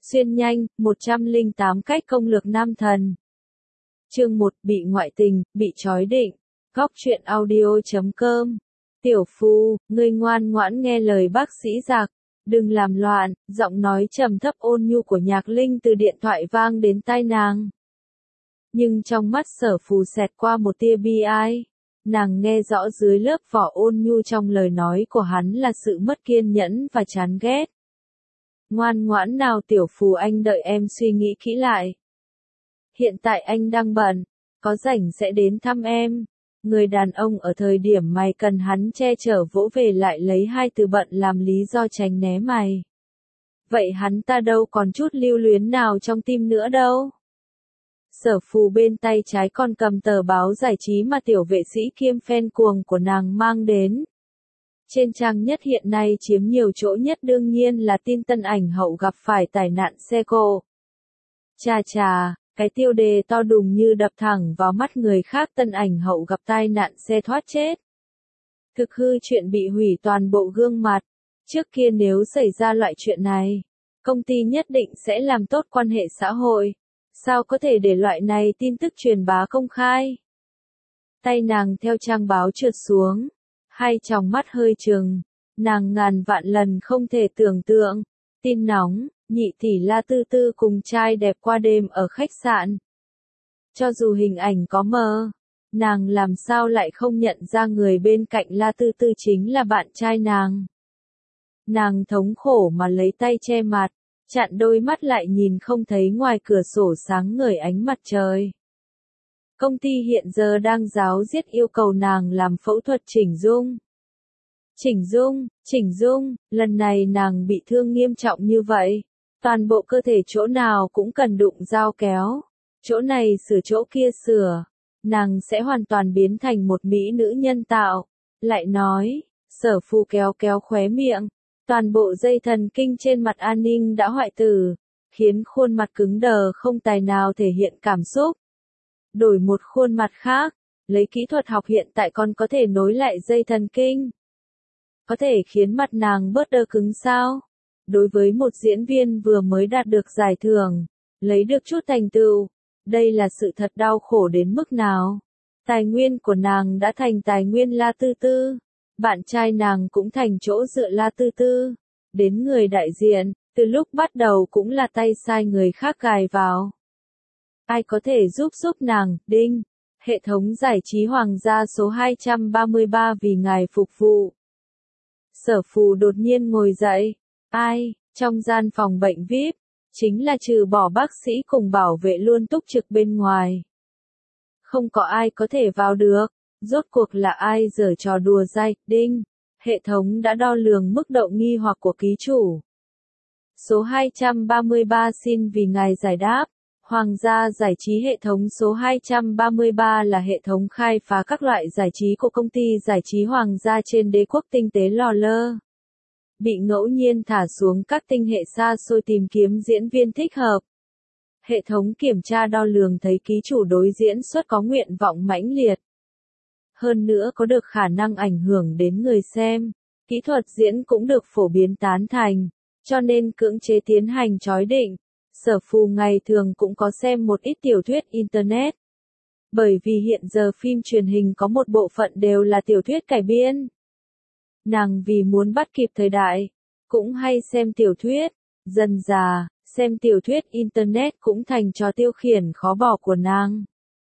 Xuyên nhanh, 108 cách công lược nam thần. Chương 1, bị ngoại tình, bị trói định. Góc truyện audio.com. Tiểu Phu, ngươi ngoan ngoãn nghe lời bác sĩ Giặc, đừng làm loạn. Giọng nói trầm thấp ôn nhu của Nhạc Linh từ điện thoại vang đến tai nàng. Nhưng trong mắt Sở Phù xẹt qua một tia bi ai. Nàng nghe rõ dưới lớp vỏ ôn nhu trong lời nói của hắn là sự mất kiên nhẫn và chán ghét. Ngoan ngoãn nào Tiểu Phù, anh đợi em suy nghĩ kỹ lại. Hiện tại anh đang bận, có rảnh sẽ đến thăm em. Người đàn ông ở thời điểm mày cần hắn che chở vỗ về lại lấy hai từ bận làm lý do tránh né mày. Vậy hắn ta đâu còn chút lưu luyến nào trong tim nữa đâu. Sở Phù bên tay trái còn cầm tờ báo giải trí mà tiểu vệ sĩ kiêm fan cuồng của nàng mang đến. Trên trang nhất hiện nay chiếm nhiều chỗ nhất đương nhiên là tin Tân Ảnh Hậu gặp phải tai nạn xe cộ. Chà, cái tiêu đề to đùng như đập thẳng vào mắt người khác. Tân Ảnh Hậu gặp tai nạn xe thoát chết. Thực hư chuyện bị hủy toàn bộ gương mặt. Trước kia nếu xảy ra loại chuyện này, công ty nhất định sẽ làm tốt quan hệ xã hội. Sao có thể để loại này tin tức truyền bá công khai? Tay nàng theo trang báo trượt xuống. Hai tròng mắt hơi trừng, nàng ngàn vạn lần không thể tưởng tượng. Tin nóng, nhị tỷ La Tư Tư cùng trai đẹp qua đêm ở khách sạn. Cho dù hình ảnh có mờ, nàng làm sao lại không nhận ra người bên cạnh La Tư Tư chính là bạn trai nàng. Nàng thống khổ mà lấy tay che mặt, chặn đôi mắt lại nhìn không thấy ngoài cửa sổ sáng ngời ánh mặt trời. Công ty hiện giờ đang ráo riết yêu cầu nàng làm phẫu thuật chỉnh dung. Chỉnh dung, lần này nàng bị thương nghiêm trọng như vậy. Toàn bộ cơ thể chỗ nào cũng cần đụng dao kéo. Chỗ này sửa chỗ kia sửa. Nàng sẽ hoàn toàn biến thành một mỹ nữ nhân tạo. Lại nói, Sở Phù kéo khóe miệng. Toàn bộ dây thần kinh trên mặt An Ninh đã hoại tử. Khiến khuôn mặt cứng đờ không tài nào thể hiện cảm xúc. Đổi một khuôn mặt khác, lấy kỹ thuật học hiện tại còn có thể nối lại dây thần kinh. Có thể khiến mặt nàng bớt đơ cứng sao? Đối với một diễn viên vừa mới đạt được giải thưởng, lấy được chút thành tựu, đây là sự thật đau khổ đến mức nào? Tài nguyên của nàng đã thành tài nguyên La Tư Tư, bạn trai nàng cũng thành chỗ dựa La Tư Tư. Đến người đại diện, từ lúc bắt đầu cũng là tay sai người khác gài vào. Ai có thể giúp nàng, đinh. Hệ thống giải trí Hoàng gia số 233 vì ngài phục vụ. Sở Phù đột nhiên ngồi dậy. Ai, trong gian phòng bệnh VIP, chính là trừ bỏ bác sĩ cùng bảo vệ luôn túc trực bên ngoài. Không có ai có thể vào được. Rốt cuộc là ai giở trò đùa dai, đinh. Hệ thống đã đo lường mức độ nghi hoặc của ký chủ. Số 233 xin vì ngài giải đáp. Hoàng gia giải trí hệ thống số 233 là hệ thống khai phá các loại giải trí của công ty giải trí Hoàng gia trên đế quốc tinh tế lò lơ. Bị ngẫu nhiên thả xuống các tinh hệ xa xôi tìm kiếm diễn viên thích hợp. Hệ thống kiểm tra đo lường thấy ký chủ đối diễn xuất có nguyện vọng mãnh liệt. Hơn nữa có được khả năng ảnh hưởng đến người xem. Kỹ thuật diễn cũng được phổ biến tán thành, cho nên cưỡng chế tiến hành trói định. Sở Phù ngày thường cũng có xem một ít tiểu thuyết Internet. Bởi vì hiện giờ phim truyền hình có một bộ phận đều là tiểu thuyết cải biên. Nàng vì muốn bắt kịp thời đại, cũng hay xem tiểu thuyết. Dần dà, xem tiểu thuyết Internet cũng thành trò tiêu khiển khó bỏ của nàng.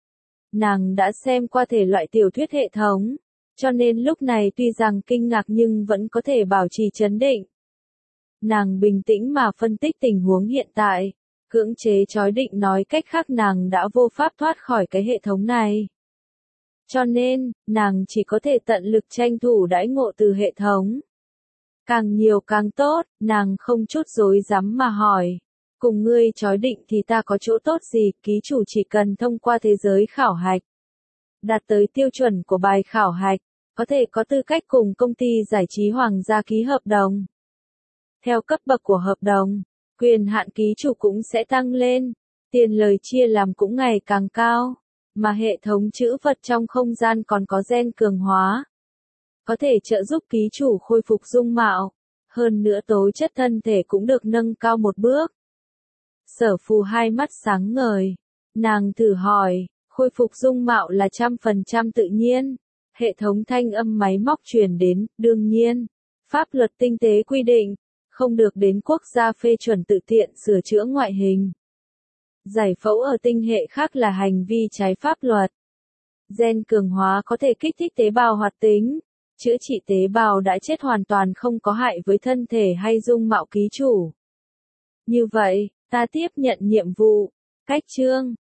Nàng đã xem qua thể loại tiểu thuyết hệ thống, cho nên lúc này tuy rằng kinh ngạc nhưng vẫn có thể bảo trì trấn định. Nàng bình tĩnh mà phân tích tình huống hiện tại, cưỡng chế trói định nói cách khác nàng đã vô pháp thoát khỏi cái hệ thống này. Cho nên, nàng chỉ có thể tận lực tranh thủ đãi ngộ từ hệ thống. Càng nhiều càng tốt, nàng không chút dối dám mà hỏi. Cùng ngươi trói định thì ta có chỗ tốt gì? Ký chủ chỉ cần thông qua thế giới khảo hạch, đạt tới tiêu chuẩn của bài khảo hạch, có thể có tư cách cùng công ty giải trí Hoàng gia ký hợp đồng. Theo cấp bậc của hợp đồng, quyền hạn ký chủ cũng sẽ tăng lên, tiền lời chia làm cũng ngày càng cao, mà hệ thống trữ vật trong không gian còn có gen cường hóa. Có thể trợ giúp ký chủ khôi phục dung mạo, hơn nữa tố chất thân thể cũng được nâng cao một bước. Sở Phù hai mắt sáng ngời. Nàng thử hỏi, khôi phục dung mạo là 100% tự nhiên. Hệ thống thanh âm máy móc truyền đến, đương nhiên. Pháp luật tinh tế quy định, không được đến quốc gia phê chuẩn tự tiện sửa chữa ngoại hình. Giải phẫu ở tinh hệ khác là hành vi trái pháp luật. Gen cường hóa có thể kích thích tế bào hoạt tính, chữa trị tế bào đã chết hoàn toàn không có hại với thân thể hay dung mạo ký chủ. Như vậy, ta tiếp nhận nhiệm vụ. Cách chương